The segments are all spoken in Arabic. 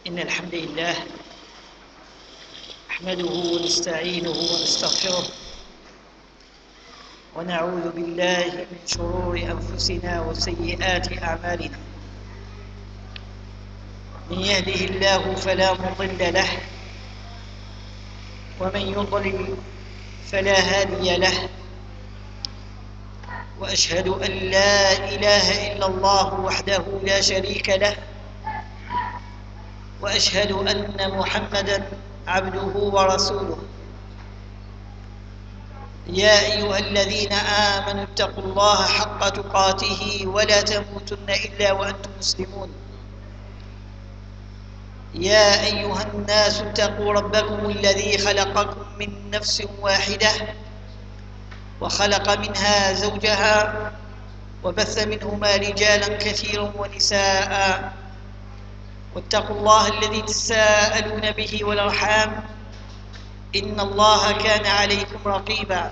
إن الحمد لله نحمده ونستعينه ونستغفره ونعوذ بالله من شرور أنفسنا وسيئات أعمالنا. من يهده الله فلا مضل له ومن يضلل فلا هادي له، وأشهد أن لا إله إلا الله وحده لا شريك له، وأشهد أن محمدًا عبده ورسوله. يا أيها الذين آمنوا اتقوا الله حق تقاته ولا تموتن إلا وأنتم مسلمون. يا أيها الناس اتقوا ربكم الذي خلقكم من نفس واحدة وخلق منها زوجها وبث منهما رجالا كثيرا ونساء، واتقوا الله الذي تساءلون به والأرحام إن الله كان عليكم رقيبا.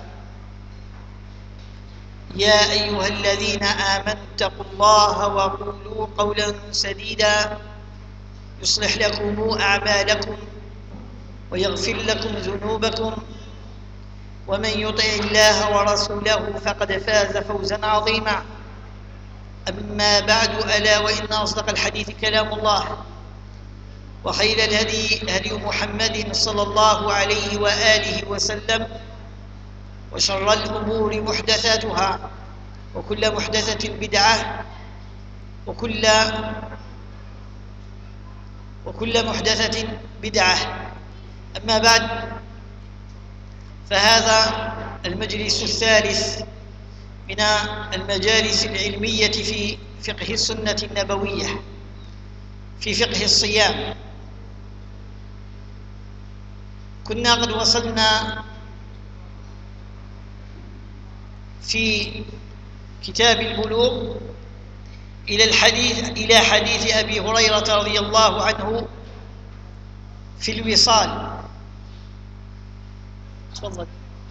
يا أيها الذين آمنوا اتقوا الله وقولوا قولا سديدا يصلح لكم أعمالكم ويغفر لكم ذنوبكم، ومن يطع الله ورسوله فقد فاز فوزا عظيما. أما بعد، ألا وإن أصدق الحديث كلام الله، وخير الهدي هدي محمد صلى الله عليه وآله وسلم، وشر الأمور محدثاتها، وكل محدثة بدعة، وكل محدثة بدعة. أما بعد، فهذا المجلس الثالث من المجالس العلمية في فقه السنة النبوية، في فقه الصيام. كنا قد وصلنا في كتاب البلوغ إلى حديث أبي هريرة رضي الله عنه في الوصال. تفضل.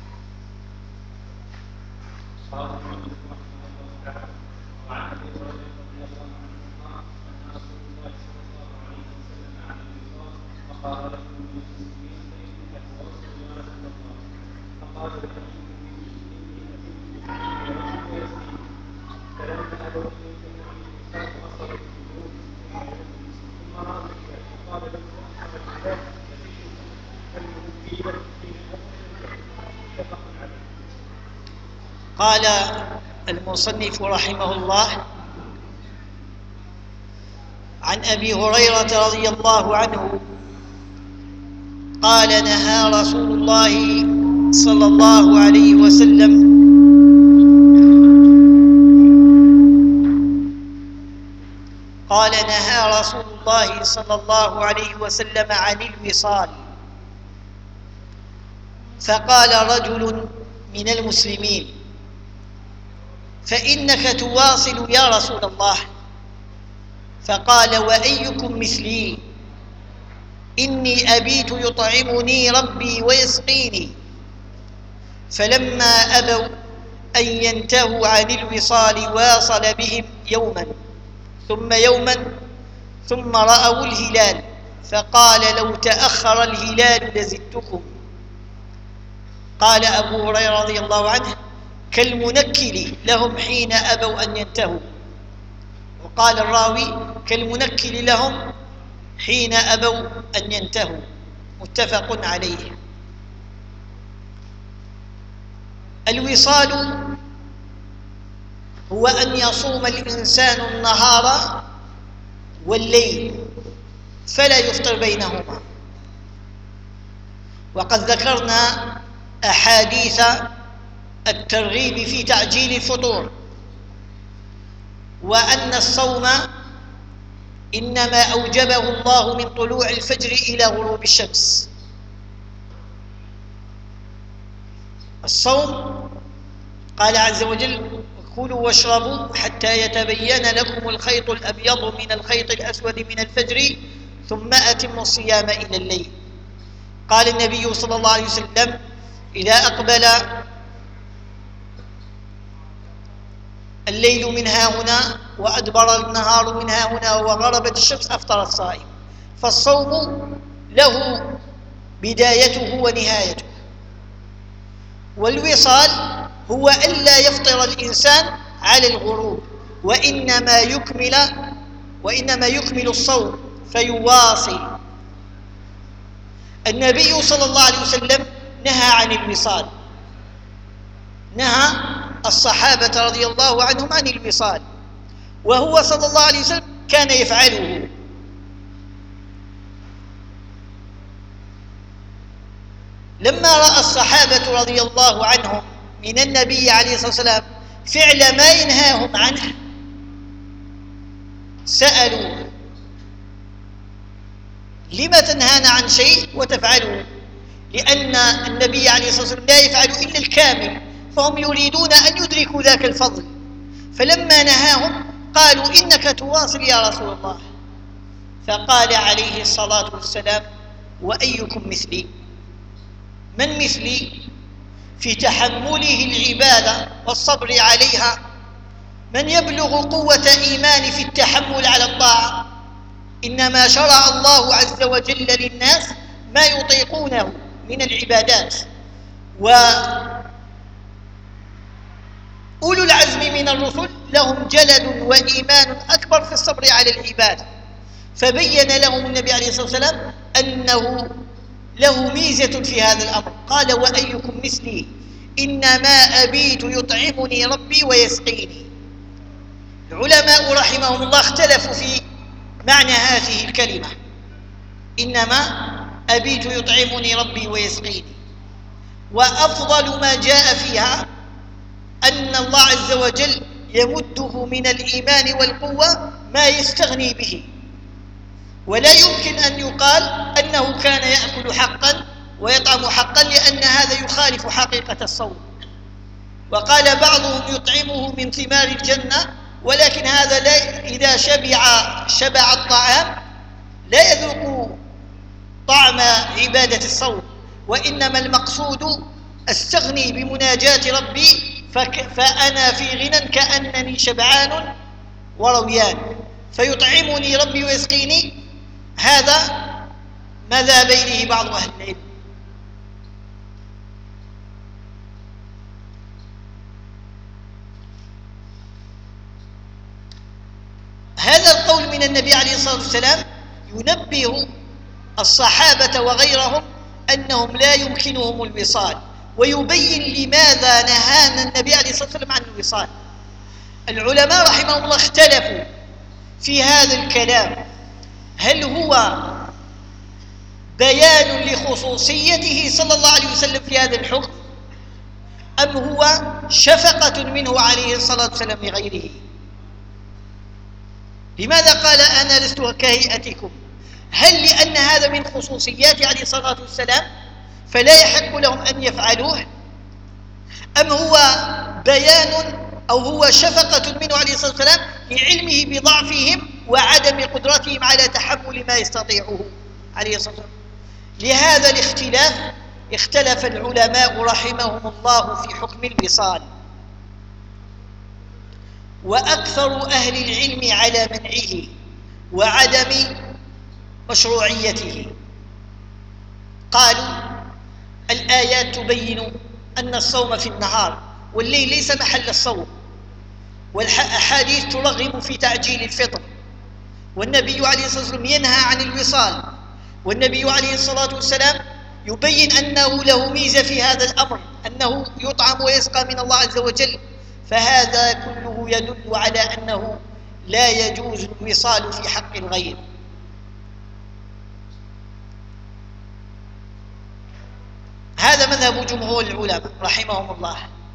قال المصنف رحمه الله: عن أبي هريرة رضي الله عنه قال: نهى رسول الله صلى الله عليه وسلم عن الوصال. فقال رجل من المسلمين: فإنك تواصل يا رسول الله. فقال: وأيكم مثلي؟ إني أبيت يطعمني ربي ويسقيني. فلما أبوا أن ينتهوا عن الوصال واصل بهم يوما ثم يوما، ثم رأوا الهلال، فقال: لو تأخر الهلال لزدتكم. قال أبو هريرة رضي الله عنه: كالمنكل لهم حين أبوا أن ينتهوا. وقال الراوي: كالمنكل لهم حين أبوا أن ينتهوا. متفق عليه. الوصال هو أن يصوم الإنسان النهار والليل فلا يفطر بينهما. وقد ذكرنا أحاديث الترغيب في تعجيل الفطور، وأن الصوم إنما أوجبه الله من طلوع الفجر إلى غروب الشمس. الصوم قال عز وجل: كلوا واشربوا حتى يتبين لكم الخيط الأبيض من الخيط الأسود من الفجر ثم أتموا الصيام إلى الليل. قال النبي صلى الله عليه وسلم: إذا أقبل الليل من ها هنا وأدبر النهار من ها هنا وغربت الشمس أفطر الصائم. فالصوم له بدايته ونهايته، والوصال هو ألا يفطر الإنسان على الغروب، وإنما يكمل الصوم فيواصل. النبي صلى الله عليه وسلم نهى عن الوصال، نهى الصحابة رضي الله عنهم عن الوصال، وهو صلى الله عليه وسلم كان يفعله. لما رأى الصحابة رضي الله عنهم من النبي عليه الصلاة والسلام فعل ما ينهاهم عنه سألوه: لم تنهانا عن شيء وتفعله؟ لأن النبي عليه الصلاة والسلام لا يفعل إلا الكامل، فهم يريدون أن يدركوا ذاك الفضل. فلما نهاهم قالوا: إنك تواصل يا رسول الله. فقال عليه الصلاة والسلام: وأيكم مثلي؟ من مثلي في تحمله العبادة والصبر عليها؟ من يبلغ قوة إيمان في التحمل على الطاعة؟ إنما شرع الله عز وجل للناس ما يطيقونه من العبادات، وأولو العزم من الرسل لهم جلد وإيمان أكبر في الصبر على العبادة، فبين لهم النبي عليه الصلاة والسلام أنه له ميزة في هذا الأمر. قال: وأيكم مثلي؟ إنما أبيت يطعمني ربي ويسقيني. العلماء رحمهم الله اختلفوا في معنى هذه الكلمة: إنما أبيت يطعمني ربي ويسقيني. وأفضل ما جاء فيها أن الله عز وجل يمده من الإيمان والقوة ما يستغني به، ولا يمكن أن يقال أنه كان يأكل حقا ويطعم حقا، لأن هذا يخالف حقيقة الصوم. وقال بعضهم: يطعمه من ثمار الجنة، ولكن هذا لا، إذا شبع الطعام لا يذوق طعم عبادة الصوم، وإنما المقصود أستغني بمناجاة ربي فأنا في غنى كأنني شبعان ورويان، فيطعمني ربي ويسقيني. هذا ما ذهب إليه بعض أهل العلم. هذا القول من النبي عليه الصلاة والسلام ينبه الصحابة وغيرهم أنهم لا يمكنهم الوصال، ويبين لماذا نهانا النبي عليه الصلاة والسلام عن الوصال. العلماء رحمهم الله اختلفوا في هذا الكلام: هل هو بيان لخصوصيته صلى الله عليه وسلم في هذا الحكم، أم هو شفقة منه عليه الصلاة والسلام لغيره؟ لماذا قال: أنا لست كهيئتكم؟ هل لأن هذا من خصوصيات عليه الصلاة والسلام فلا يحق لهم أن يفعلوه، أم هو بيان أو هو شفقة منه عليه الصلاة والسلام لعلمه بضعفهم وعدم قدرتهم على تحمل ما يستطيعه عليه الصلاة والسلام؟ لهذا الاختلاف اختلف العلماء رحمهم الله في حكم الوصال، وأكثر أهل العلم على منعه وعدم مشروعيته. قالوا: الآيات تبين أن الصوم في النهار والليل ليس محل الصوم، والأحاديث ترغب في تعجيل الفطر، والنبي عليه الصلاة والسلام ينهى عن الوصال، والنبي عليه الصلاة والسلام يبين أنه له ميزة في هذا الأمر، أنه يطعم ويسقى من الله عز وجل. فهذا كله يدل على أنه لا يجوز الوصال في حق الغير. هذا مذهب جمهور العلماء رحمهم الله.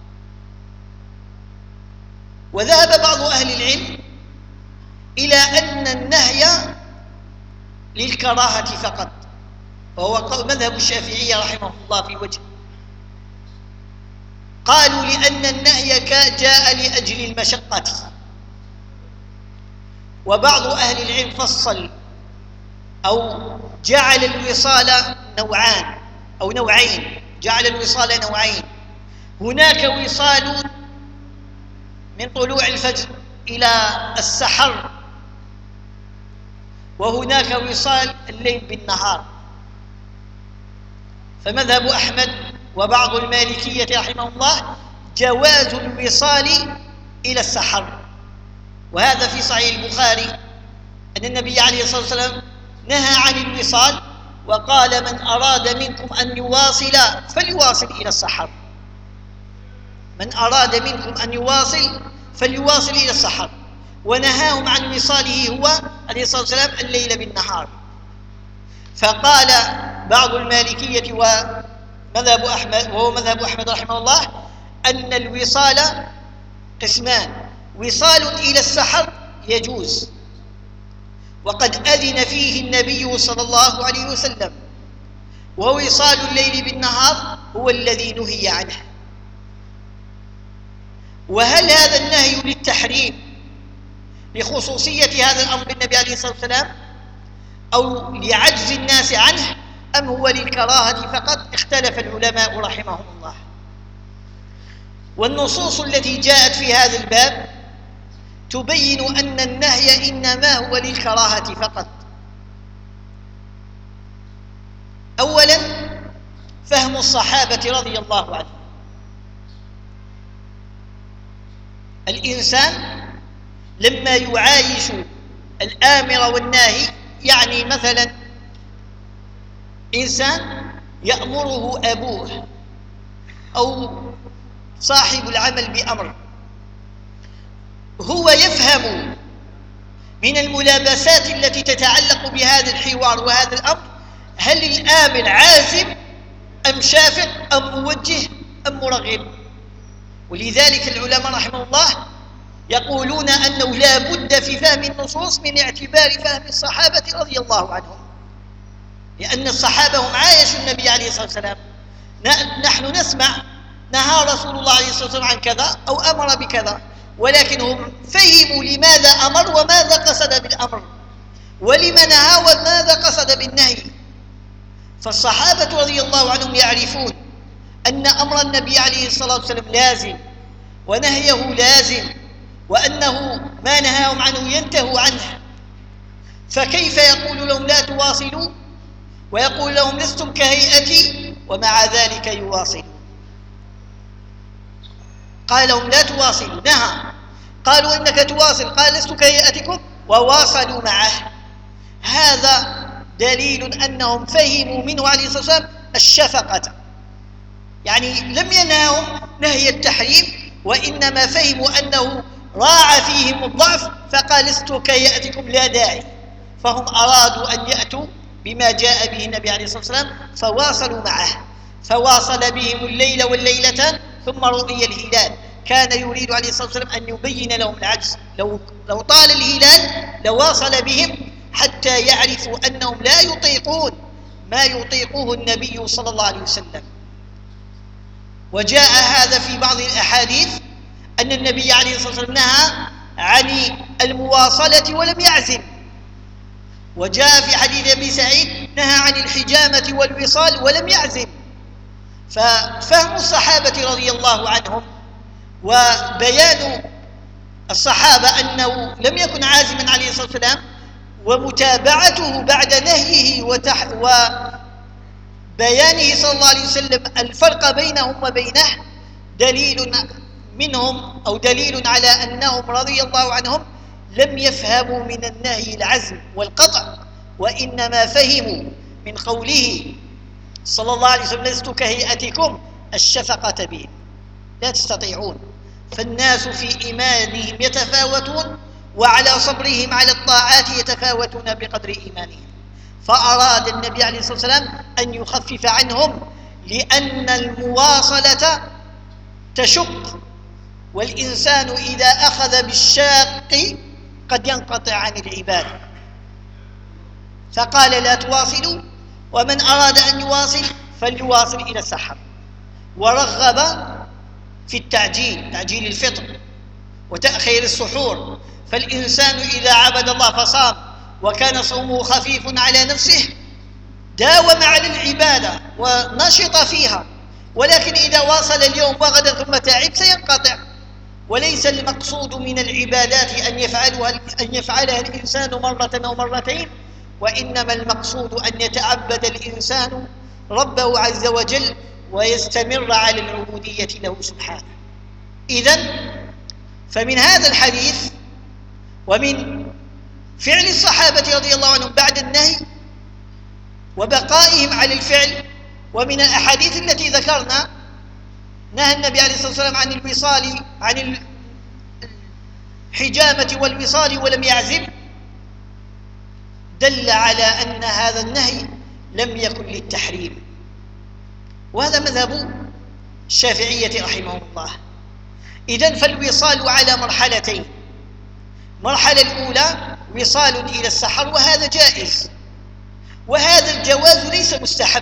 وذهب بعض أهل العلم إلى أن النهي للكراهة فقط، وهو مذهب الشافعية رحمه الله في وجه. قالوا: لأن النهي جاء لأجل المشقة. وبعض أهل العلم فصل أو جعل الوصال نوعين، جعل الوصال نوعين: هناك وصال من طلوع الفجر إلى السحر، وهناك وصال الليل بالنهار. فمذهب أحمد وبعض المالكية رحمه الله جواز الوصال إلى السحر، وهذا في صحيح البخاري أن النبي عليه الصلاة والسلام نهى عن الوصال وقال: من أراد منكم أن يواصل فليواصل إلى السحر. من أراد منكم أن يواصل فليواصل إلى السحر، ونهاهم عن وصاله هو عليه الصلاة والسلام الليل بالنهار. فقال بعض المالكية وهو مذهب أحمد رحمه الله أن الوصال قسمان: وصال إلى السحر يجوز، وقد أذن فيه النبي صلى الله عليه وسلم، ووصال الليل بالنهار هو الذي نهي عنه. وهل هذا النهي للتحريم لخصوصية هذا الأمر بالنبي عليه الصلاة والسلام أو لعجز الناس عنه، أم هو للكراهة فقط؟ اختلف العلماء رحمهم الله. والنصوص التي جاءت في هذا الباب تبين أن النهي إنما هو للكراهة فقط. أولا، فهم الصحابة رضي الله عنهم. الإنسان لما يعايش الآمر والناهي، يعني مثلا إنسان يأمره أبوه أو صاحب العمل بأمر، هو يفهم من الملابسات التي تتعلق بهذا الحوار وهذا الأمر هل الآمر عازم أم شافق أم موجه أم مرغب. ولذلك العلماء رحمه الله يقولون أنه لا بد في فهم النصوص من اعتبار فهم الصحابة رضي الله عنهم، لأن الصحابة هم عايشوا النبي عليه الصلاة والسلام. نحن نسمع نهى رسول الله عليه الصلاة والسلام عن كذا أو أمر بكذا، ولكن هم فهموا لماذا أمر وماذا قصد بالأمر، ولما نهى وماذا قصد بالنهي. فالصحابة رضي الله عنهم يعرفون أن أمر النبي عليه الصلاة والسلام لازم ونهيه لازم، وأنه ما نهاهم عنه ينتهوا عنه. فكيف يقول لهم لا تواصلوا ويقول لهم لستم كهيئتي ومع ذلك يواصلون؟ قال لهم لا تواصلوا، نهى. قالوا إنك تواصل، قال لست كهيئتكم، وواصلوا معه. هذا دليل أنهم فهموا منه عليه الصلاة والسلام الشفقة، يعني لم ينههم نهي التحريم، وإنما فهموا أنه راعى فيهم الضعف فقال لست كهيئتكم لا داعي. فهم أرادوا أن يأتوا بما جاء به النبي عليه الصلاة والسلام فواصلوا معه. فواصل بهم الليل والليلة ثم رؤي الهلال. كان يريد عليه الصلاة والسلام أن يبين لهم العجز، لو طال الهلال لواصل بهم حتى يعرفوا أنهم لا يطيقون ما يطيقه النبي صلى الله عليه وسلم. وجاء هذا في بعض الأحاديث أن النبي عليه الصلاة والسلام نهى عن المواصلة ولم يعزم. وجاء في حديث أبي سعيد نهى عن الحجامة والوصال ولم يعزم. ففهم الصحابة رضي الله عنهم وبيان الصحابة أنه لم يكن عازما عليه الصلاة والسلام، ومتابعته بعد نهيه وبيانه صلى الله عليه وسلم الفرق بينهم وبينه دليل منهم أو دليل على أنهم رضي الله عنهم لم يفهموا من النهي العزم والقطع، وإنما فهموا من قوله صلى الله عليه وسلم لست كهيئتكم الشفقة بهم، لا تستطيعون. فالناس في إيمانهم يتفاوتون، وعلى صبرهم على الطاعات يتفاوتون بقدر إيمانهم. فأراد النبي عليه الصلاة والسلام أن يخفف عنهم، لأن المواصلة تشق، والإنسان إذا أخذ بالشاق قد ينقطع عن العبادة. فقال لا تواصلوا، ومن أراد أن يواصل فليواصل إلى السحر. ورغب في تعجيل الفطر وتأخير السحور. فالإنسان إذا عبد الله فصام وكان صومه خفيف على نفسه داوم على العبادة ونشط فيها، ولكن إذا واصل اليوم وغدا ثم تعب سينقطع. وليس المقصود من العبادات أن يفعلها الإنسان مرة أو مرتين، وإنما المقصود أن يتعبد الإنسان ربه عز وجل ويستمر على العبودية له سبحانه. إذن فمن هذا الحديث ومن فعل الصحابة رضي الله عنهم بعد النهي وبقائهم على الفعل، ومن الأحاديث التي ذكرنا نهى النبي عليه الصلاة والسلام عن الوصال، عن الحجامة والوصال ولم يعزم، دل على أن هذا النهي لم يكن للتحريم. وهذا مذهب الشافعية رحمه الله. إذن فالوصال على مرحلتين: المرحلة الأولى وصال إلى السحر، وهذا جائز، وهذا الجواز ليس مستحب.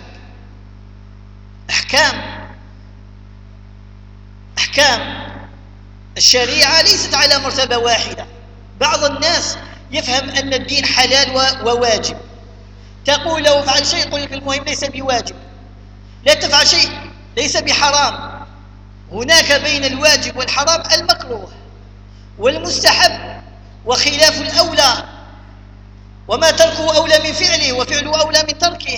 أحكام الشريعة ليست على مرتبة واحدة. بعض الناس يفهم أن الدين حلال وواجب، تقول له افعل شيء يقول لك المهم ليس بواجب، لا تفعل شيء ليس بحرام. هناك بين الواجب والحرام المكروه والمستحب وخلاف الأولى، وما تركه أولى من فعله وفعله أولى من تركه.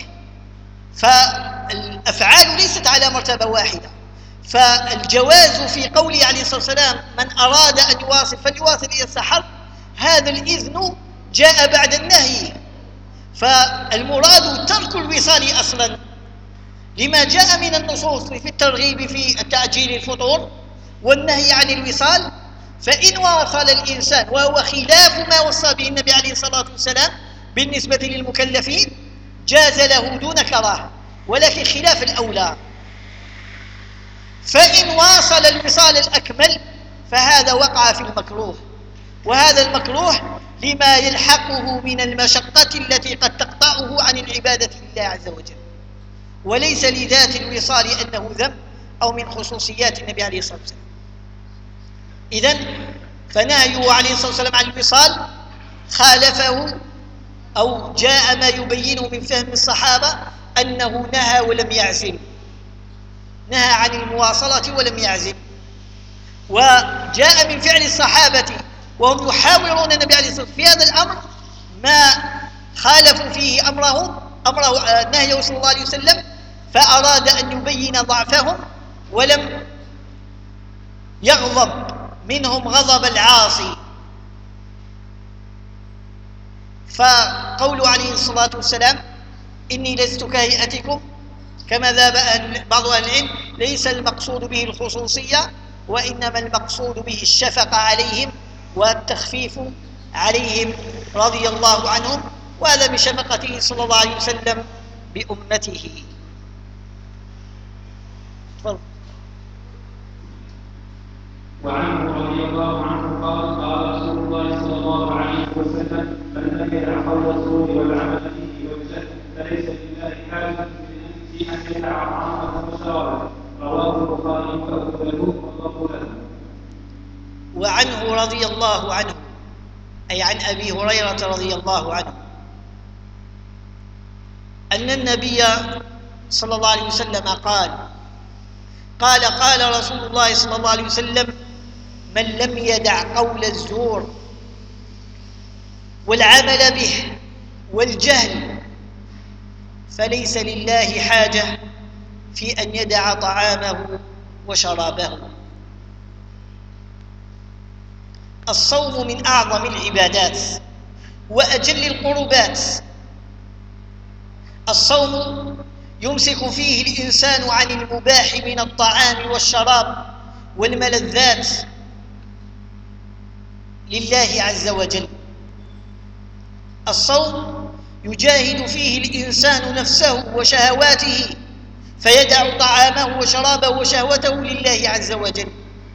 فالأفعال ليست على مرتبة واحدة. فالجواز في قوله عليه الصلاة والسلام من أراد أن يواصل فليواصل إلى السحر، هذا الإذن جاء بعد النهي، فالمراد ترك الوصال أصلا لما جاء من النصوص في الترغيب في تعجيل الفطور والنهي عن الوصال. فإن واصل الإنسان وهو خلاف ما وصى به النبي عليه الصلاة والسلام بالنسبة للمكلفين جاز له دون كراهة، ولكن خلاف الأولى. فإن واصل الوصال الأكمل فهذا وقع في المكروه، وهذا المكروه لما يلحقه من المشقة التي قد تقطعه عن العبادة لله عز وجل، وليس لذات الوصال أنه ذنب أو من خصوصيات النبي عليه الصلاة والسلام. إذن فنهيه عليه الصلاة والسلام عن الوصال خالفه أو جاء ما يبينه من فهم الصحابة أنه نهى ولم يعزم، نهى عن المواصلة ولم يعزم. وجاء من فعل الصحابة وهم يحاورون النبي عليه الصلاة والسلام في هذا الأمر ما خالفوا فيه نهيه صلى الله عليه وسلم، فأراد أن يبين ضعفهم ولم يغضب منهم غضب العاصي. فقوله عليه الصلاة والسلام إني لست كهيئتكم كما ذهب بعض أهل العلم ليس المقصود به الخصوصية، وإنما المقصود به الشفقة عليهم والتخفيف عليهم رضي الله عنهم، وهذا بشفقته صلى الله عليه وسلم بأمته. تفضل. وعنه رضي الله عنه قال قال رسول الله صلى الله عليه وسلم من لم يدع قول الزور والعمل به والجهل فليس لله حاجة في أن يدع طعامه وشرابه. رواه البخاري وأبو داود واللفظ له. وعنه رضي الله عنه أي عن أبي هريرة رضي الله عنه أن النبي صلى الله عليه وسلم قال رسول الله صلى الله عليه وسلم من لم يدع قول الزور والعمل به والجهل فليس لله حاجة في أن يدع طعامه وشرابه. الصوم من أعظم العبادات وأجل القربات. الصوم يمسك فيه الإنسان عن المباح من الطعام والشراب والملذات لله عز وجل. الصوم يجاهد فيه الإنسان نفسه وشهواته فيدع طعامه وشرابه وشهوته لله عز وجل.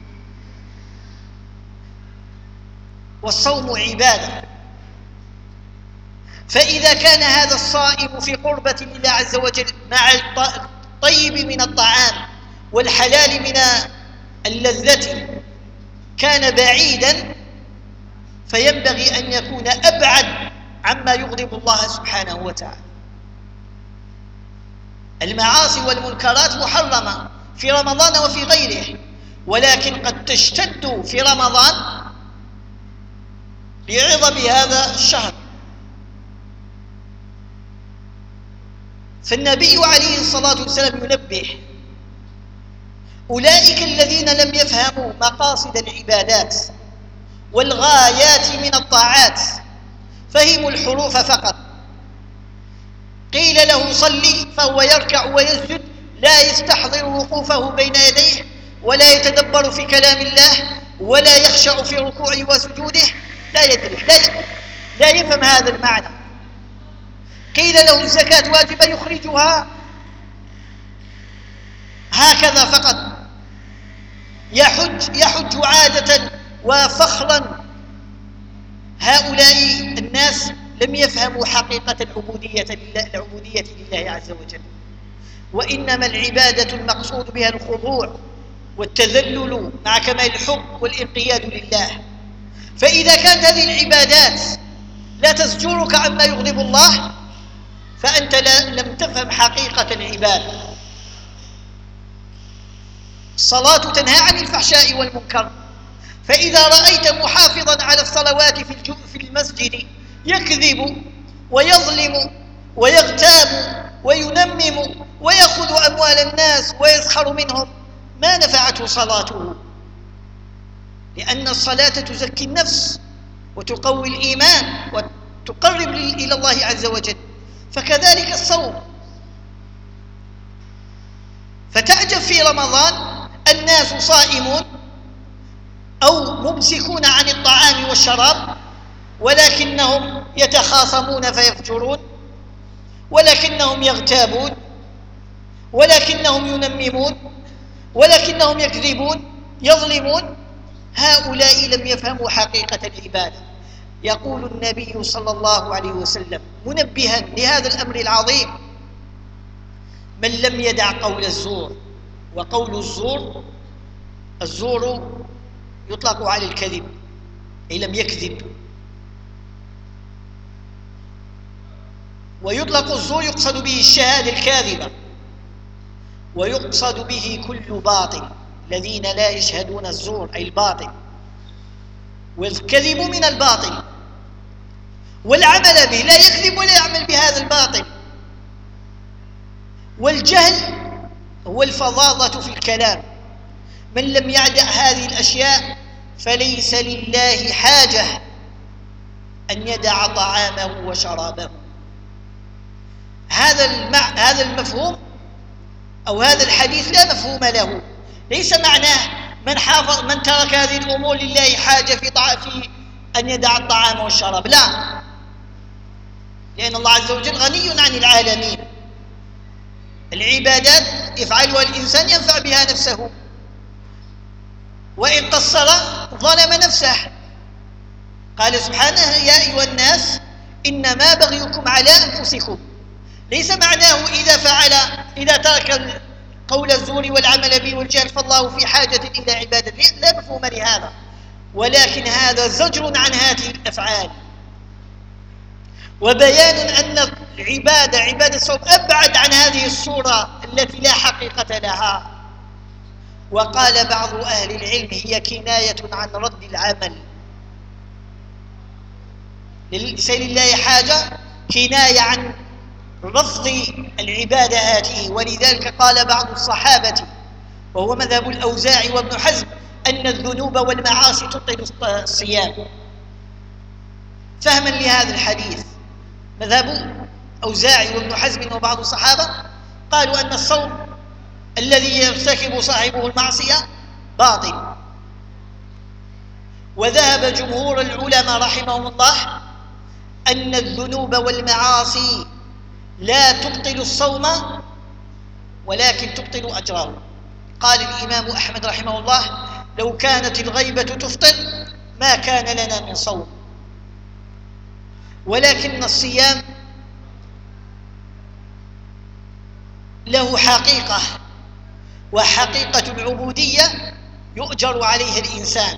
والصوم عبادة، فإذا كان هذا الصائم في قربة لله عز وجل مع الطيب من الطعام والحلال من اللذة كان بعيدا، فينبغي أن يكون أبعد عما يغضب الله سبحانه وتعالى. المعاصي والمنكرات محرمة في رمضان وفي غيره، ولكن قد تشتد في رمضان لعظم هذا الشهر، فالنبي عليه الصلاة والسلام ينبه أولئك الذين لم يفهموا مقاصد العبادات والغايات من الطاعات، فهموا الحروف فقط. قيل له صلي فهو يركع ويسجد، لا يستحضر وقوفه بين يديه، ولا يتدبر في كلام الله، ولا يخشع في ركوعه وسجوده، لا يدري، لا يفهم هذا المعنى. قيل له الزكاة واجبة يخرجها هكذا فقط، يحج عادة وفخرا. هؤلاء الناس لم يفهموا حقيقة العبودية لله عز وجل، وإنما العبادة المقصود بها الخضوع والتذلل مع كمال الحب والانقياد لله. فإذا كانت هذه العبادات لا تزجرك عما يغضب الله، فأنت لم تفهم حقيقة العبادة. الصلاة تنهى عن الفحشاء والمنكر، فإذا رأيت محافظا على الصلوات في المسجد يكذب ويظلم ويغتاب وينمم ويأخذ أموال الناس ويسخر منهم، ما نفعته صلاته، لأن الصلاة تزكي النفس وتقوي الإيمان وتقرب إلى الله عز وجل. فكذلك الصوم. فتعجب في رمضان الناس صائمون أو ممسكون عن الطعام والشراب، ولكنهم يتخاصمون فيفجرون، ولكنهم يغتابون، ولكنهم ينممون، ولكنهم يكذبون يظلمون. هؤلاء لم يفهموا حقيقة العبادة. يقول النبي صلى الله عليه وسلم منبها لهذا الأمر العظيم: من لم يدع قول الزور. وقول الزور يطلق على الكذب، أي لم يكذب. ويطلق الزور يقصد به الشهادة الكاذبة، ويقصد به كل باطل، الذين لا يشهدون الزور أي الباطل. والكذب من الباطل، والعمل به لا يكذب ولا يعمل بهذا الباطل. والجهل هو الفظاظة في الكلام. من لم يدع هذه الأشياء فليس لله حاجة أن يدع طعامه وشرابه. هذا المفهوم أو هذا الحديث لا مفهوم له. ليس معناه من ترك هذه الأمور لله حاجة في أن يدع الطعام والشراب، لا، لأن الله عز وجل غني عن العالمين. العبادات يفعلها الإنسان ينفع بها نفسه، وإن قصر ظلم نفسه. قال سبحانه: يا أيها الناس إنما بغيكم على أنفسكم. ليس معناه إذا ترك قول الزور والعمل به والجهل فالله في حاجة إلى عبادته، لا مفهوم لهذا، ولكن هذا زجر عن هذه الأفعال وبيان أن عبادة الصوم أبعد عن هذه الصورة التي لا حقيقة لها. وقال بعض أهل العلم: هي كناية عن رد العمل. ليس لله حاجة كناية عن رفض العبادة هذه. ولذلك قال بعض الصحابة، وهو مذهب الأوزاعي وابن حزم، أن الذنوب والمعاصي تبطل الصيام، فهما لهذا الحديث. مذهب أوزاعي وابن حزم وبعض الصحابة قالوا أن الصوم الذي يرتكب صاحبه المعصية باطل. وذهب جمهور العلماء رحمهم الله أن الذنوب والمعاصي لا تبطل الصوم ولكن تبطل أجره. قال الإمام أحمد رحمه الله: لو كانت الغيبة تفطر ما كان لنا من صوم. ولكن الصيام له حقيقة، وحقيقة العبودية يؤجر عليها الإنسان،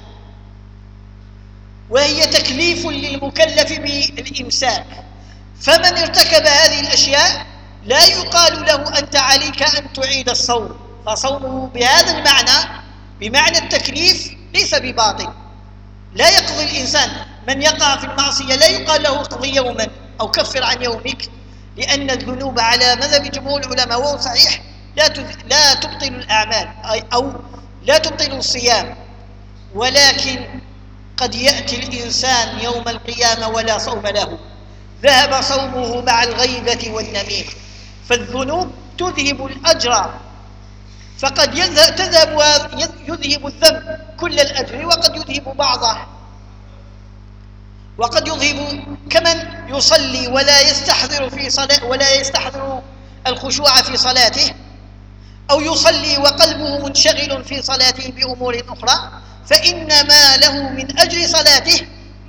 وهي تكليف للمكلف بالإمساك. فمن ارتكب هذه الأشياء لا يقال له أنت عليك أن تعيد الصوم، فصومه بهذا المعنى، بمعنى التكليف، ليس بباطل. لا يقضي الإنسان، من يقع في المعصية لا يقال له اقضي يوما أو كفر عن يومك، لأن الذنوب على مذهب جمهور العلماء وهو صحيح لا تبطل الأعمال أو لا تبطل الصيام، ولكن قد يأتي الإنسان يوم القيامة ولا صوم له، ذهب صومه مع الغيبة والنميمة، فالذنوب تذهب الأجر، فقد يذهب الذنب كل الأجر وقد يذهب بعضه، وقد يذهب كمن يصلي ولا يستحضر الخشوع في صلاته، أو يصلي وقلبه منشغل في صلاته بأمور أخرى، فإن ما له من أجر صلاته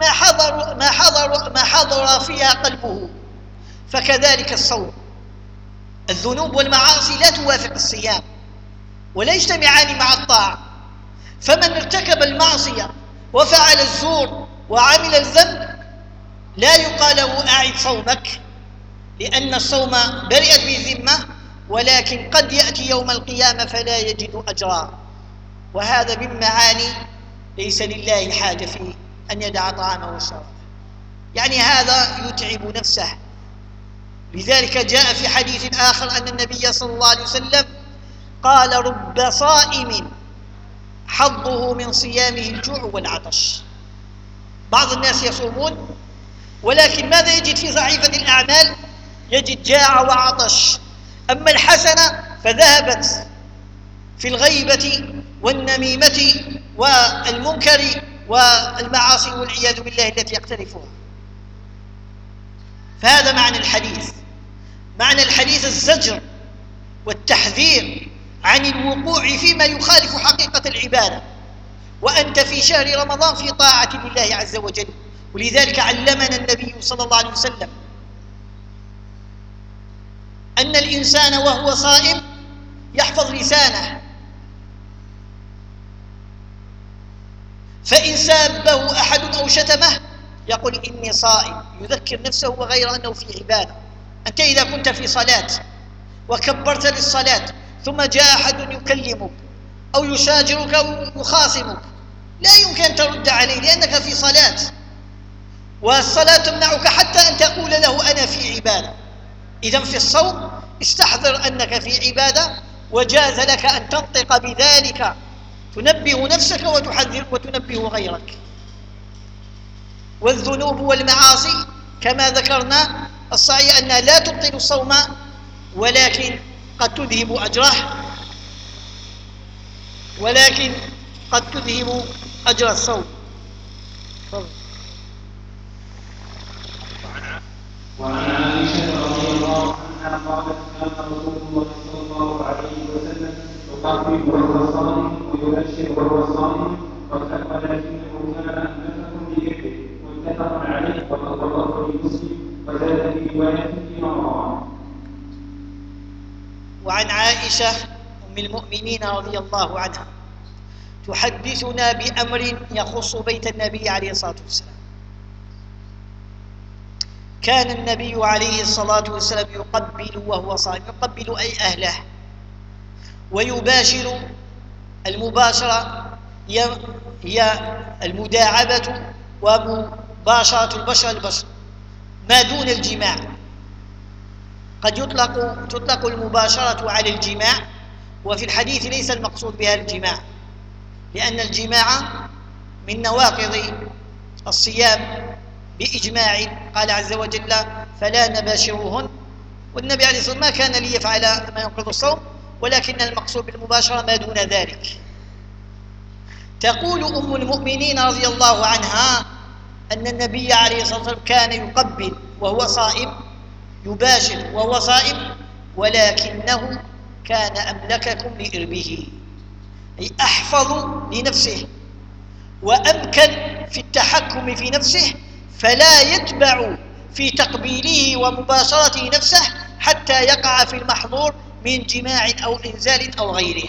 ما حضر فيها قلبه. فكذلك الصوم، الذنوب والمعاصي لا توافق الصيام ولا يجتمعان مع الطاعة، فمن ارتكب المعصية وفعل الزور وعمل الذنب لا يقال له أعد صومك، لأن الصوم برئت به الذمة، ولكن قد يأتي يوم القيامة فلا يجد أجرا، وهذا من معاني ليس لله حاجة في أن يدع طعامه وشرابه، يعني هذا يتعب نفسه. لذلك جاء في حديث آخر أن النبي صلى الله عليه وسلم قال: رب صائم حظه من صيامه الجوع والعطش. بعض الناس يصومون ولكن ماذا يجد في صحيفة الأعمال؟ يجد جاع وعطش، أما الحسنة فذهبت في الغيبة والنميمة والمنكر والمعاصي والعياذ بالله التي يقترفها. فهذا معنى الحديث. معنى الحديث الزجر والتحذير عن الوقوع فيما يخالف حقيقة العبادة، وأنت في شهر رمضان في طاعة لله عز وجل. ولذلك علمنا النبي صلى الله عليه وسلم أن الإنسان وهو صائم يحفظ لسانه، فإن سابه أحد أو شتمه يقول إني صائم، يذكر نفسه وغير أنه في عبادة. أنت إذا كنت في صلاة وكبرت للصلاة ثم جاء أحد يكلمك أو يشاجرك أو يخاصمك، لا يمكن أن ترد عليه لأنك في صلاة، والصلاة تمنعك حتى أن تقول له أنا في عبادة. إذن في الصوم استحضر أنك في عبادة، وجاز لك أن تنطق بذلك، تنبه نفسك وتحذر وتنبه غيرك. والذنوب والمعاصي كما ذكرنا الصحيح أنها لا تبطل الصوم، ولكن قد تذهب أجره، أجر الصوم. وعن عائشة رضي الله عنها قالت: كان رسول الله صلى الله عليه وسلم يقبل وهو صائم ويبشر وهو صائم، ولكنه كان أملككم بيده، متفق عليه واللفظ لمسلم، وزاد في رواية في رمضان. وعن عائشة أم المؤمنين رضي الله عنها تحدثنا بأمر يخص بيت النبي عليه الصلاة والسلام. كان النبي عليه الصلاة والسلام يقبل وهو صائم، يقبل أي أهله، ويباشر. المباشرة هي المداعبة ومباشرة البشر البشر ما دون الجماع. قد تطلق المباشرة على الجماع، وفي الحديث ليس المقصود بها الجماع، لأن الجماع من نواقض الصيام بإجماع، قال عز وجل: فلا نباشرهن. والنبي عليه الصلاة والسلام ما كان ليفعل ما ينقض الصوم، ولكن المقصود بالمباشرة ما دون ذلك. تقول أم المؤمنين رضي الله عنها أن النبي عليه الصلاة والسلام كان يقبل وهو صائم، يباشر وهو صائم، ولكنه كان أملككم لإربه، أي أحفظ لنفسه وأمكن في التحكم في نفسه، فلا يتبع في تقبيله ومباشرته نفسه حتى يقع في المحظور من جماع أو إنزال أو غيره.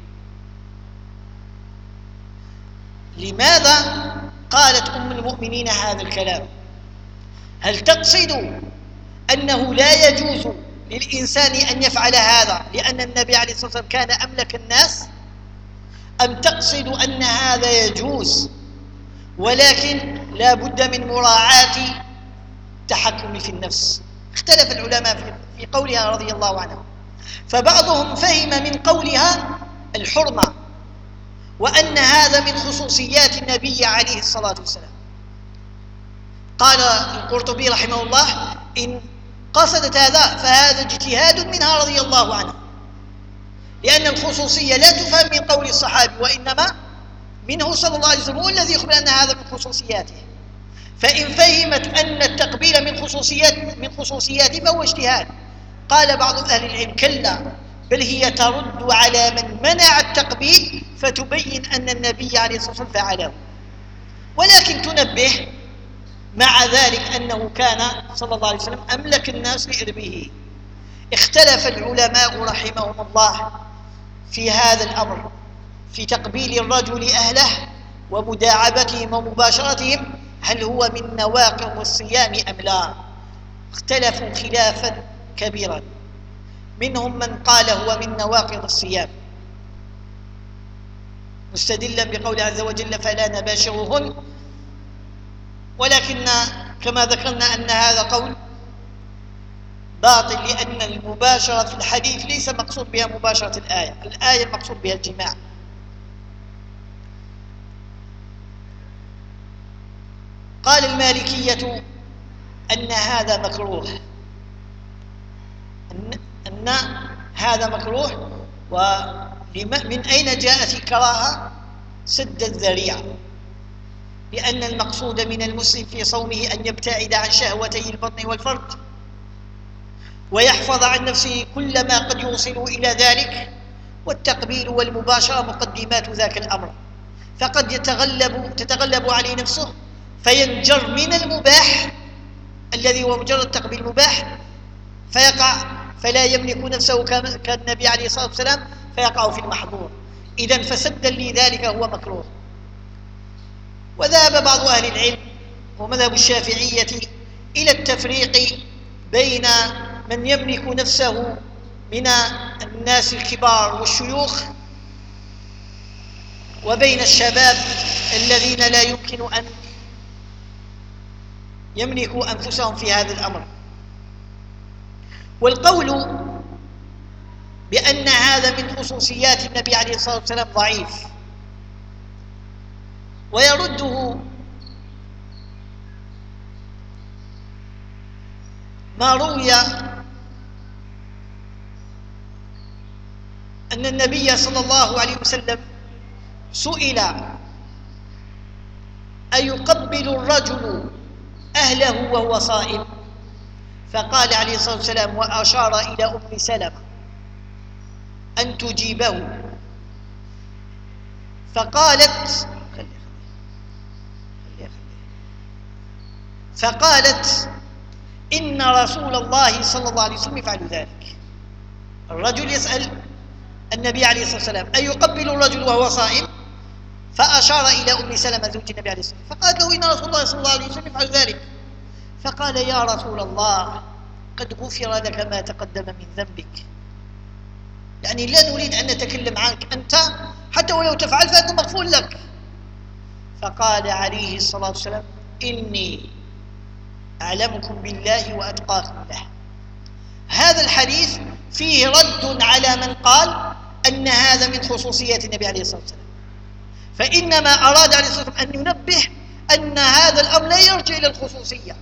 لماذا قالت أم المؤمنين هذا الكلام؟ هل تقصد أنه لا يجوز للإنسان أن يفعل هذا لأن النبي عليه الصلاة والسلام كان أملك الناس، أم تقصد أن هذا يجوز ولكن لا بد من مراعاة التحكم في النفس؟ اختلف العلماء في قولها رضي الله عنها، فبعضهم فهم من قولها الحرمة، وأن هذا من خصوصيات النبي عليه الصلاة والسلام. قال القرطبي رحمه الله: إن قصدت هذا فهذا اجتهاد منها رضي الله عنها، لأن الخصوصية لا تفهم من قول الصحابي، وإنما منه صلى الله عليه وسلم، هو الذي يخبر أن هذا من خصوصياته. فإن فهمت أن التقبيل من خصوصياته فهو اجتهاد. قال بعض أهل العلم: كلا، بل هي ترد على من منع التقبيل فتبين أن النبي عليه الصلاة والسلام فعله، ولكن تنبه مع ذلك أنه كان صلى الله عليه وسلم أملك الناس لإربه. اختلف العلماء رحمهم الله في هذا الأمر، في تقبيل الرجل أهله ومداعبتهم ومباشرتهم، هل هو من نواقض الصيام أم لا؟ اختلفوا خلافا كبيرا، منهم من قال هو من نواقض الصيام مستدلا بقول عز وجل: فلا نباشرهن، ولكن كما ذكرنا أن هذا قول باطل، لأن المباشرة في الحديث ليس مقصود بها مباشرة الآية المقصود بها الجماع. قال المالكية أن هذا مكروه، أن هذا مكروه. ومن أين جاءت الكراهة؟ سد الذريعة، لأن المقصود من المسلم في صومه أن يبتعد عن شهوتي البطن والفرج، ويحفظ عن نفسه كل ما قد يوصل إلى ذلك، والتقبيل والمباشرة مقدمات ذاك الأمر، فقد تتغلب عليه نفسه فينجر من المباح الذي هو مجرد تقبيل مباح فيقع، فلا يملك نفسه كالنبي عليه الصلاة والسلام، فيقع في المحظور. إذن فسدا لذلك هو مكروه. وذهب بعض أهل العلم ومذهب الشافعية إلى التفريق بين من يملك نفسه من الناس الكبار والشيوخ، وبين الشباب الذين لا يمكن أن يملكوا أنفسهم في هذا الأمر. والقول بأن هذا من خصوصيات النبي عليه الصلاة والسلام ضعيف، ويرده ما روي أن النبي صلى الله عليه وسلم سئل: أيقبل الرجل أهله وهو صائم؟ فقال عليه الصلاة والسلام، وأشار إلى أم سلمة أن تجيبه، فقالت: إن رسول الله صلى الله عليه وسلم يفعل ذلك. الرجل يسأل النبي عليه الصلاة والسلام: أيقبل الرجل وهو صائم؟ فأشار إلى أم سلمة زوج النبي عليه الصلاة والسلام، فقالت له: إن رسول الله صلى الله عليه وسلم يفعل ذلك. فقال: يا رسول الله، قد غفر لك ما تقدم من ذنبك، يعني لا نريد أن نتكلم عنك أنت، حتى ولو تفعل فأنت مغفور لك. فقال عليه الصلاة والسلام: إني أعلمكم بالله وأتقاكم له. هذا الحديث فيه رد على من قال أن هذا من خصوصيات النبي عليه الصلاة والسلام، فإنما أراد عليه الصلاة والسلام أن ينبه أن هذا الأمر لا يرجع إلى الخصوصية.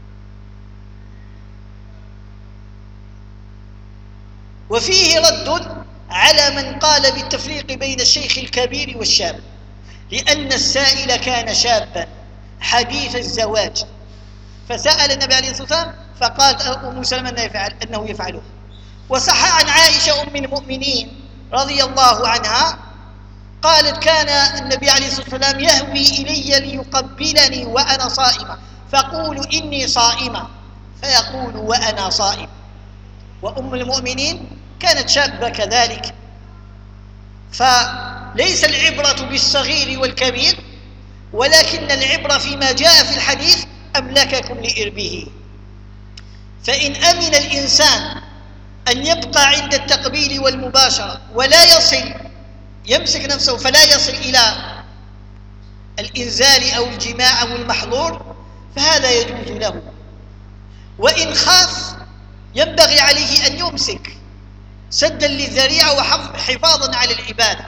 وفيه رد على من قال بالتفريق بين الشيخ الكبير والشاب، لأن السائل كان شابا حديث الزواج، فسأل النبي عليه الصلاة والسلام فقالت أم سلمة أنه يفعله. وصح عن عائشة أم المؤمنين رضي الله عنها قالت: كان النبي عليه الصلاة والسلام يهوي إلي ليقبلني وأنا صائمة، فأقول إني صائمة، فيقول وأنا صائم. وأم المؤمنين كانت شابة كذلك. فليس العبرة بالصغير والكبير، ولكن العبرة فيما جاء في الحديث: أملككم لإربه. فإن أمن الإنسان أن يبقى عند التقبيل والمباشرة ولا يصل، يمسك نفسه فلا يصل إلى الإنزال أو الجماع أو المحظور، فهذا يجوز له. وإن خاف ينبغي عليه أن يمسك سدا للذريعة وحفاظا على العبادة.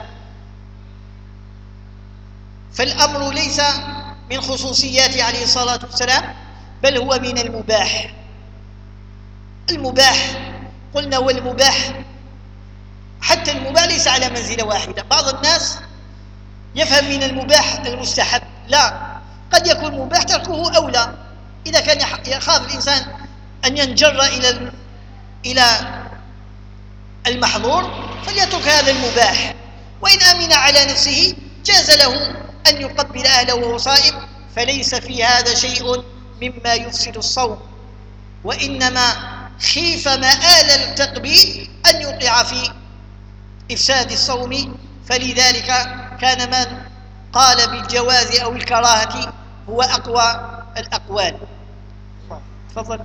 فالأمر ليس من خصوصياته عليه الصلاة والسلام، بل هو من المباح. المباح قلنا، والمباح حتى المباح ليس على منزلة واحدة. بعض الناس يفهم من المباح المستحب، لا، قد يكون مباح تركه أولى. إذا كان يخاف الإنسان أن ينجر إلى المحظور فليترك هذا المباح، وإن أمن على نفسه جاز له أن يقبل أهله وهو صائم، فليس في هذا شيء مما يفسد الصوم، وإنما خيف مآل التقبيل أن يوقع في إفساد الصوم. فلذلك كان من قال بالجواز أو الكراهة هو أقوى الأقوال. تفضل.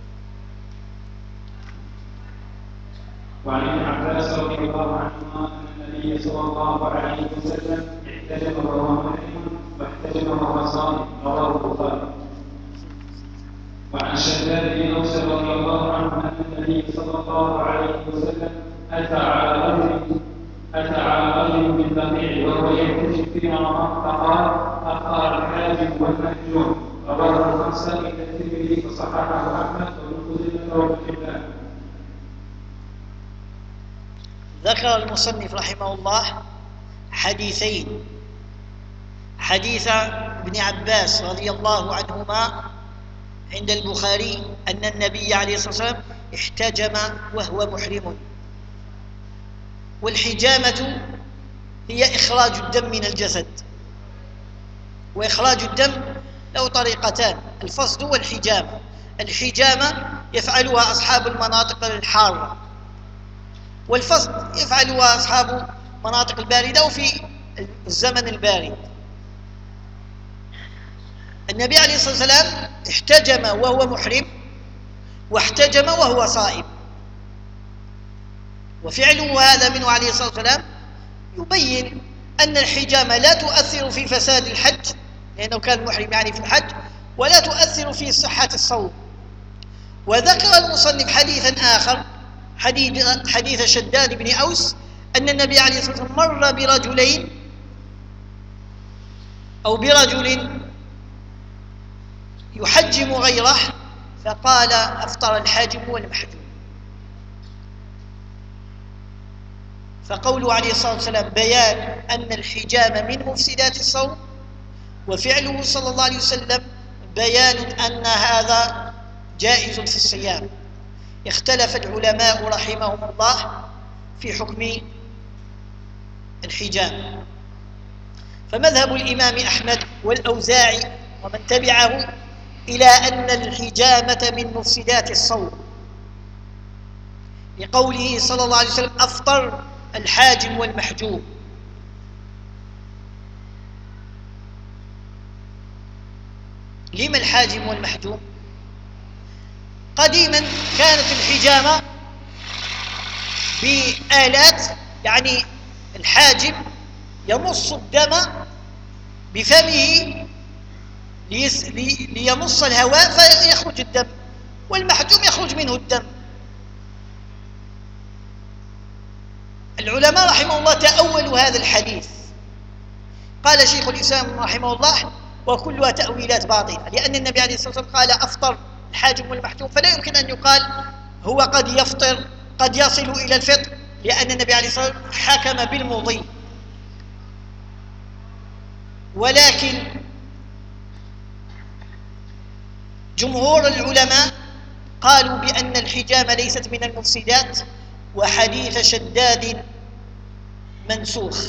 وعن ابن عباس رضي الله عنهما أن النبي صلى الله عليه وسلم احتجم وهو محرم واحتجم وهو صائم، رواه البخاري. وعن شداد بن أوس رضي الله عنه أن النبي صلى الله عليه وسلم أتى على رجل بالبقيع وهو يحتجم في رمضان فقال: أفطر الحاجب والمحجوم، رواه الخمسة إلى الترمذي وصححه أحمد وابن خزيمة وابن حبان. ذكر المصنف رحمه الله حديثين: حديث ابن عباس رضي الله عنهما عند البخاري أن النبي عليه الصلاة والسلام احتجم وهو محرم. والحجامة هي إخراج الدم من الجسد، وإخراج الدم له طريقتان: الفصد والحجامة. الحجامة يفعلها أصحاب المناطق الحارة، والفصد يفعلها أصحاب المناطق الباردة وفي الزمن البارد. النبي عليه الصلاة والسلام احتجم وهو محرم واحتجم وهو صائم، وفعله هذا منه عليه الصلاة والسلام يبين أن الحجامة لا تؤثر في فساد الحج، لأنه كان محرم يعني في الحج، ولا تؤثر في صحة الصوم. وذكر المصنف حديثا آخر، حديث شداد بن أوس أن النبي عليه الصلاة والسلام مر برجلين أو برجل يحجم غيره فقال: أفطر الحاجم والمحجوم. فقوله عليه الصلاة والسلام بيان أن الحجام من مفسدات الصوم، وفعله صلى الله عليه وسلم بيان أن هذا جائز في الصيام. اختلف العلماء رحمهم الله في حكم الحجام، فمذهب الإمام أحمد والأوزاعي ومن تبعه إلى أن الحجامة من مفسدات الصوم، لقوله صلى الله عليه وسلم: أفطر الحاجم والمحجوم. لما الحاجم والمحجوم؟ قديما كانت الحجامة بآلات، يعني الحاجم يمص الدم بفمه ليمص الهواء فيخرج الدم، والمحجوم يخرج منه الدم. العلماء رحمه الله تأولوا هذا الحديث. قال شيخ الإسلام رحمه الله: وكلها تأويلات باطلة، لأن النبي عليه الصلاة والسلام قال: أفطر الحاجم والمحجوم، فلا يمكن أن يقال هو قد يفطر، قد يصل إلى الفطر، لأن النبي عليه الصلاة والسلام حكم بالمضي. ولكن جمهور العلماء قالوا بأن الحجامة ليست من المفسدات، وحديث شداد منسوخ،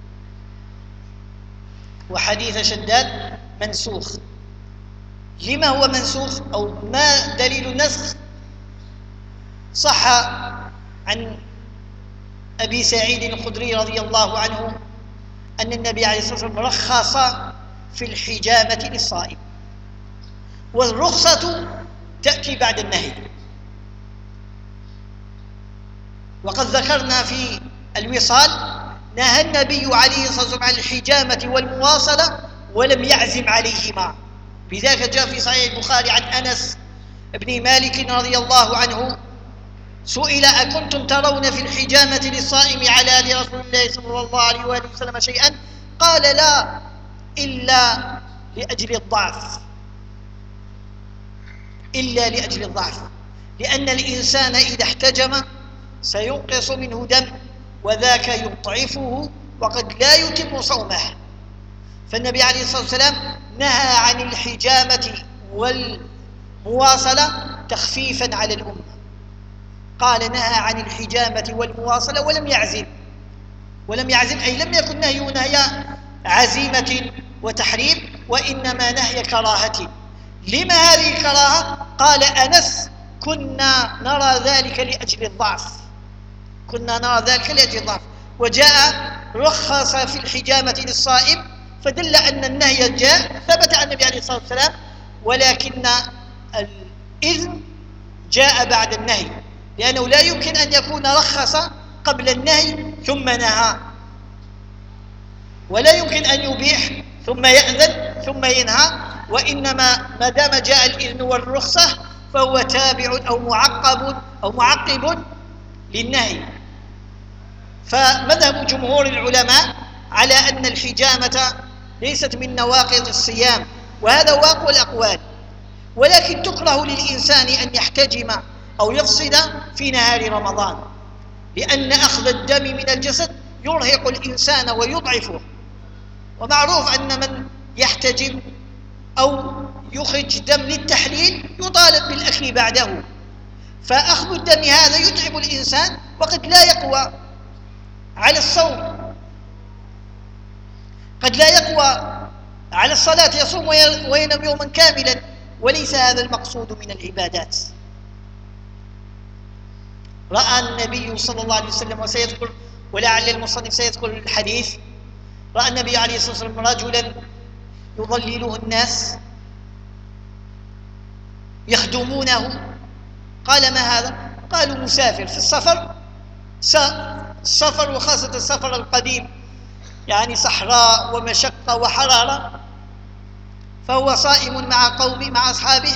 وحديث شداد منسوخ. لما هو منسوخ أو ما دليل النسخ؟ صح عن أبي سعيد الخدري رضي الله عنه أن النبي عليه الصلاة والسلام رخص في الحجامة للصائم، والرخصة تأتي بعد النهي. وقد ذكرنا في الوصال نهى النبي عليه الصلاة والسلام عن الحجامة والمواصلة ولم يعزم عليهما. بذلك جاء في صحيح البخاري عن أنس بن مالك رضي الله عنه سئل: أكنتم ترون في الحجامة للصائم على يد رسول الله صلى الله عليه وآله وسلم شيئا؟ قال: لا، إلا لأجل الضعف، إلا لأجل الضعف، لأن الإنسان إذا احتجم سينقص منه دم، وذاك يضعفه وقد لا يتم صومه. فالنبي عليه الصلاة والسلام نهى عن الحجامة والمواصلة تخفيفا على الأمة، قال نهى عن الحجامة والمواصلة ولم يعزم أي لم يكن نهي نهي عزيمة وتحريم، وإنما نهي كراهة. لما هذه الكراهة؟ قال أنس: كنا نرى ذلك لأجل الضعف، كنا نرى ذلك لأجل الضعف. وجاء رخص في الحجامة للصائم، فدل أن النهي جاء ثبت عن النبي عليه الصلاة والسلام، ولكن الإذن جاء بعد النهي، لأنه لا يمكن أن يكون رخص قبل النهي ثم نهى، ولا يمكن أن يبيح ثم يأذن ثم ينهى، وإنما ما دام جاء الإذن والرخصة فهو تابع أو معقب للنهي. فمذهب جمهور العلماء على أن الحجامة ليست من نواقض الصيام، وهذا هو أقوى الأقوال، ولكن تكره للإنسان أن يحتجم أو يفصل في نهار رمضان، لأن أخذ الدم من الجسد يرهق الإنسان ويضعفه، ومعروف أن من يحتجم أو يخرج دم للتحليل يطالب بالأكل بعده، فأخذ الدم هذا يتعب الإنسان وقد لا يقوى على الصوم، قد لا يقوى على الصلاة، يصوم وينام يوما كاملا، وليس هذا المقصود من العبادات. رأى النبي صلى الله عليه وسلم، وسيذكر ولعل المصنف سيذكر الحديث، رأى النبي عليه الصلاة والسلام رجلا يضلله الناس يخدمونه، قال: ما هذا؟ قالوا: مسافر في السفر، وخاصة السفر القديم، يعني صحراء ومشقة وحرارة، فهو صائم مع قومه مع أصحابه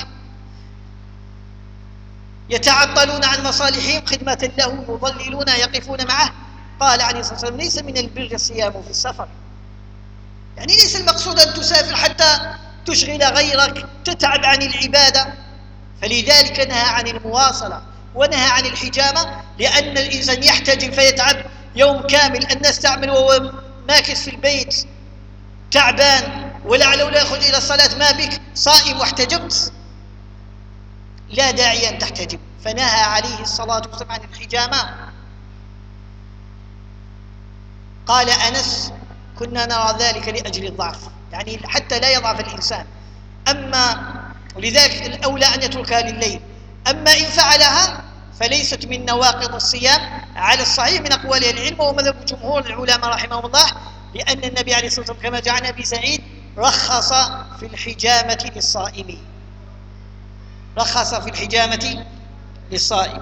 يتعطلون عن مصالحهم خدمة له، يضللون يقفون معه. قال عليه الصلاة والسلام: ليس من البر الصيام في السفر، يعني ليس المقصود أن تسافر حتى تشغل غيرك تتعب عن العبادة، فلذلك نهى عن المواصلة ونهى عن الحجامة، لأن الإنسان يحتجم فيتعب يوم كامل، الناس تعمل وهو ماكث في البيت تعبان، ولعله لا يخرج إلى الصلاة، ما بك صائم واحتجمت، لا داعي أن تحتجم. فنهى عليه الصلاة والسلام عن الحجامة. قال أنس: كنا نرى ذلك لأجل الضعف، يعني حتى لا يضعف الإنسان، ولذلك الأولى أن يتركها لليل. أما إن فعلها فليست من نواقض الصيام على الصحيح من أقوال العلم ومذهب جمهور العلماء رحمهم الله، لأن النبي عليه الصلاة والسلام كما جاء عن أبي سعيد رخص في الحجامة للصائم، رخص في الحجامة للصائم.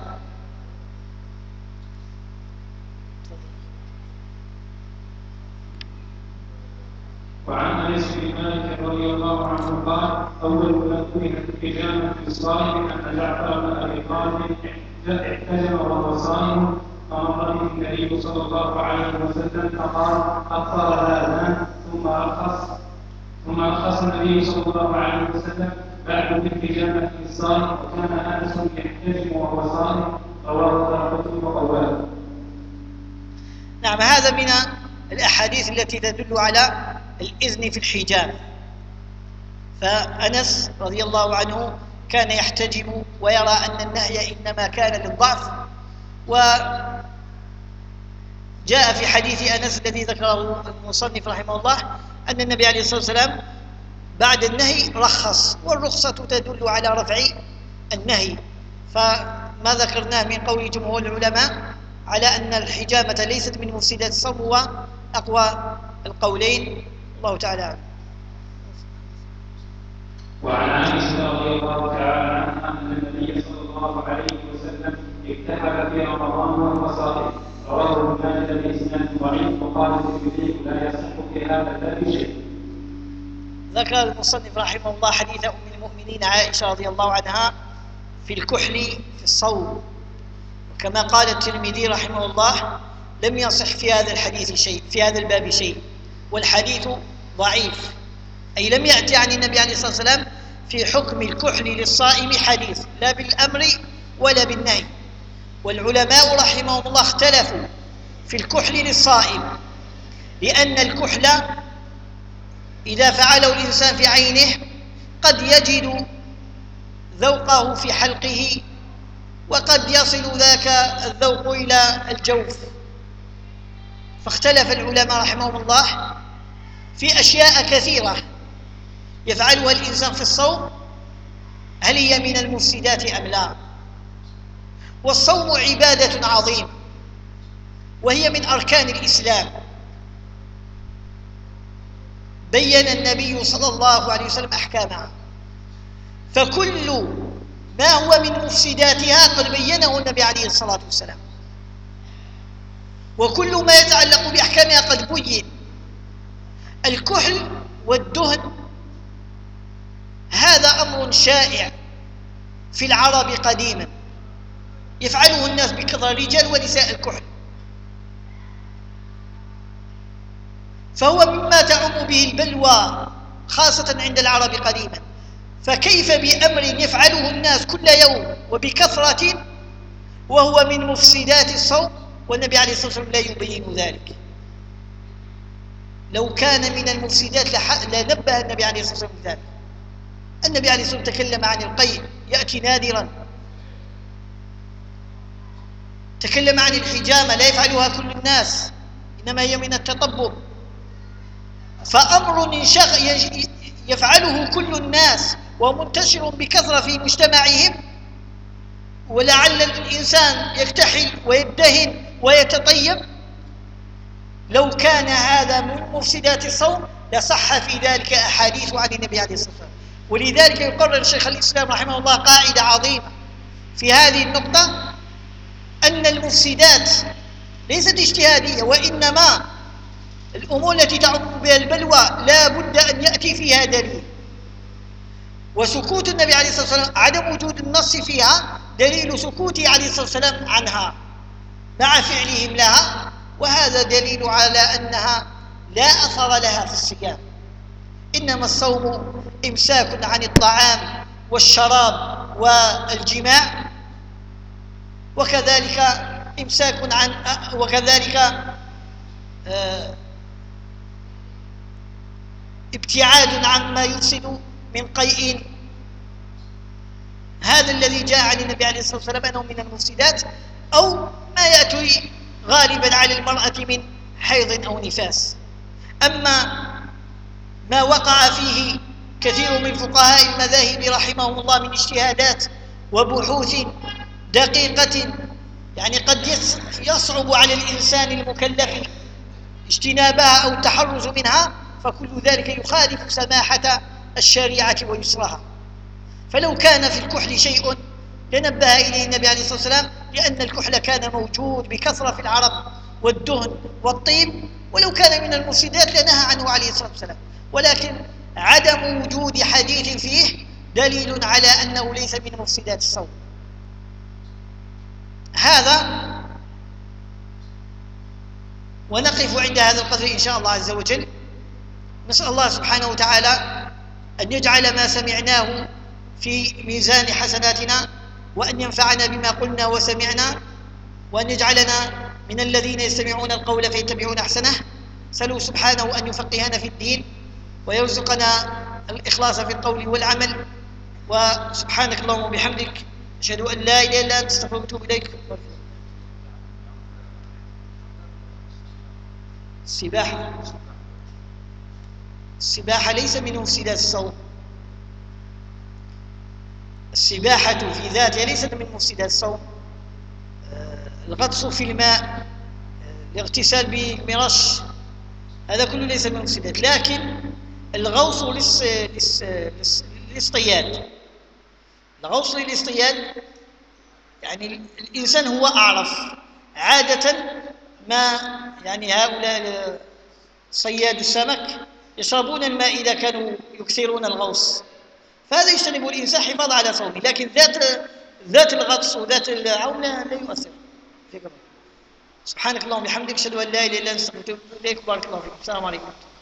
وعن انس بن مالك رضي الله عنه قال: اول ما كرهت الحجامه في الصائم ان جعفر بن ابي طالب احتجم وهو صائم، فمر به النبي صلى الله عليه وسلم فقال: اخر الاذان، ثم رخص النبي صلى الله عليه وسلم بعد الحجامه للصائم، وكان انس يحتجم وهو صائم، رواه الدارقطني وقواه. نعم، هذا من الأحاديث التي تدل على الإذن في الحجامة. فأنس رضي الله عنه كان يحتجم ويرى أن النهي إنما كان للضعف، وجاء في حديث أنس الذي ذكره المصنف رحمه الله أن النبي عليه الصلاة والسلام بعد النهي رخص، والرخصة تدل على رفع النهي. فما ذكرناه من قول جمهور العلماء على أن الحجامة ليست من مفسدات الصوم هو أقوى القولين، الله تعالى أعلم. وعن عائشة رضي الله تعالى عنها أن النبي صلى الله عليه وسلم اكتحل في رمضان وهو صائم، رواه ابن ماجه بإسناد ضعيف، وقال الترمذي لا يصح في هذا الباب شيء. ذكر المصنف رحمه الله حديث أم المؤمنين عائشة رضي الله عنها في الكحل في الصوم، كما قال الترمذي رحمه الله: لم يصح في هذا الحديث شيء، في هذا الباب شيء، والحديث ضعيف، أي لم يأتي عن النبي عليه الصلاة والسلام في حكم الكحل للصائم حديث، لا بالأمر ولا بالنهي. والعلماء رحمهم الله اختلفوا في الكحل للصائم، لأن الكحل إذا فعله الإنسان في عينه قد يجد ذوقه في حلقه، وقد يصل ذاك الذوق إلى الجوف. فاختلف العلماء رحمهم الله في أشياء كثيرة يفعلها الإنسان في الصوم، هل هي من المفسدات أم لا؟ والصوم عبادة عظيمة، وهي من أركان الإسلام. بين النبي صلى الله عليه وسلم أحكامها، فكل ما هو من مفسداتها قد بينه النبي عليه الصلاة والسلام، وكل ما يتعلق بأحكامها قد بين. الكحل والدهن هذا أمر شائع في العرب قديما، يفعله الناس بكثرة، رجال ونساء الكحل، فهو مما تعم به البلوى خاصة عند العرب قديما. فكيف بأمر يفعله الناس كل يوم وبكثرة وهو من مفسدات الصوم، والنبي عليه الصلاة والسلام لا يبين ذلك؟ لو كان من المفسدات لنبه النبي عليه الصلاة والسلام بذلك. النبي عليه الصلاة والسلام تكلم عن القيء، يأتي نادرا. تكلم عن الحجامة، لا يفعلها كل الناس، إنما هي من التطبب. فأمر يفعله كل الناس ومنتشر بكثرة في مجتمعهم، ولعل الإنسان يكتحل ويدهن ويتطيب، لو كان هذا من مفسدات الصوم لصح في ذلك أحاديث عن النبي عليه الصلاة والسلام. ولذلك يقرر شيخ الإسلام رحمه الله قاعدة عظيمة في هذه النقطة، أن المفسدات ليست اجتهادية، وإنما الأمور التي تعم بها البلوى لا بد أن يأتي فيها دليل. وسكوت النبي عليه الصلاة والسلام، عدم وجود النص فيها دليل سكوته عليه الصلاة والسلام عنها مع فعلهم لها، وهذا دليل على أنها لا أثر لها في الصيام. إنما الصوم إمساك عن الطعام والشراب والجماع، وكذلك إمساك عن ابتعاد عما يفسد من قيء، هذا الذي جاء عن النبي عليه الصلاة والسلام أنه من المفسدات، أو ما يأتي غالبا على المرأة من حيض أو نفاس. أما ما وقع فيه كثير من فقهاء المذاهب رحمهم الله من اجتهادات وبحوث دقيقة، يعني قد يصعب على الإنسان المكلف اجتنابها أو التحرز منها، فكل ذلك يخالف سماحة الشريعة ويسرها. فلو كان في الكحل شيء لنبه إليه النبي عليه الصلاة والسلام، لأن الكحل كان موجود بكثرة في العرب، والدهن والطيب، ولو كان من المفسدات لنهى عنه عليه الصلاة والسلام. ولكن عدم وجود حديث فيه دليل على أنه ليس من مفسدات الصوم. هذا، ونقف عند هذا القدر إن شاء الله عز وجل. نسأل الله سبحانه وتعالى أن يجعل ما سمعناه في ميزان حسناتنا، وأن ينفعنا بما قلنا وسمعنا، وأن يجعلنا من الذين يستمعون القول فيتبعون أحسنه. سألوا سبحانه أن يفقهنا في الدين ويرزقنا الإخلاص في القول والعمل. وسبحانك اللهم وبحمدك، أشهد أن لا إله إلا أنت، أستغفرك وأتوب إليك. السباحة ليس من مفسدات الصوم، السباحة في ذاتها ليست من مفسدات الصوم. الغطس في الماء، الاغتسال بمرش، هذا كله ليس من مفسدات. لكن الغوص للاصطياد، الغوص للاصطياد يعني الإنسان هو أعرف عادة ما، يعني هؤلاء صياد السمك يشربون الماء إذا كانوا يكثرون الغوص، فهذا يجتنب الإنسان حفاظا على صومه. لكن ذات الغطس وذات العوم لا يؤثر. فيكم. سبحانك اللهم وبحمدك، اشهد ان لا اله الا انت، استغفرك واتوب اليك. بارك الله فيكم. السلام عليكم.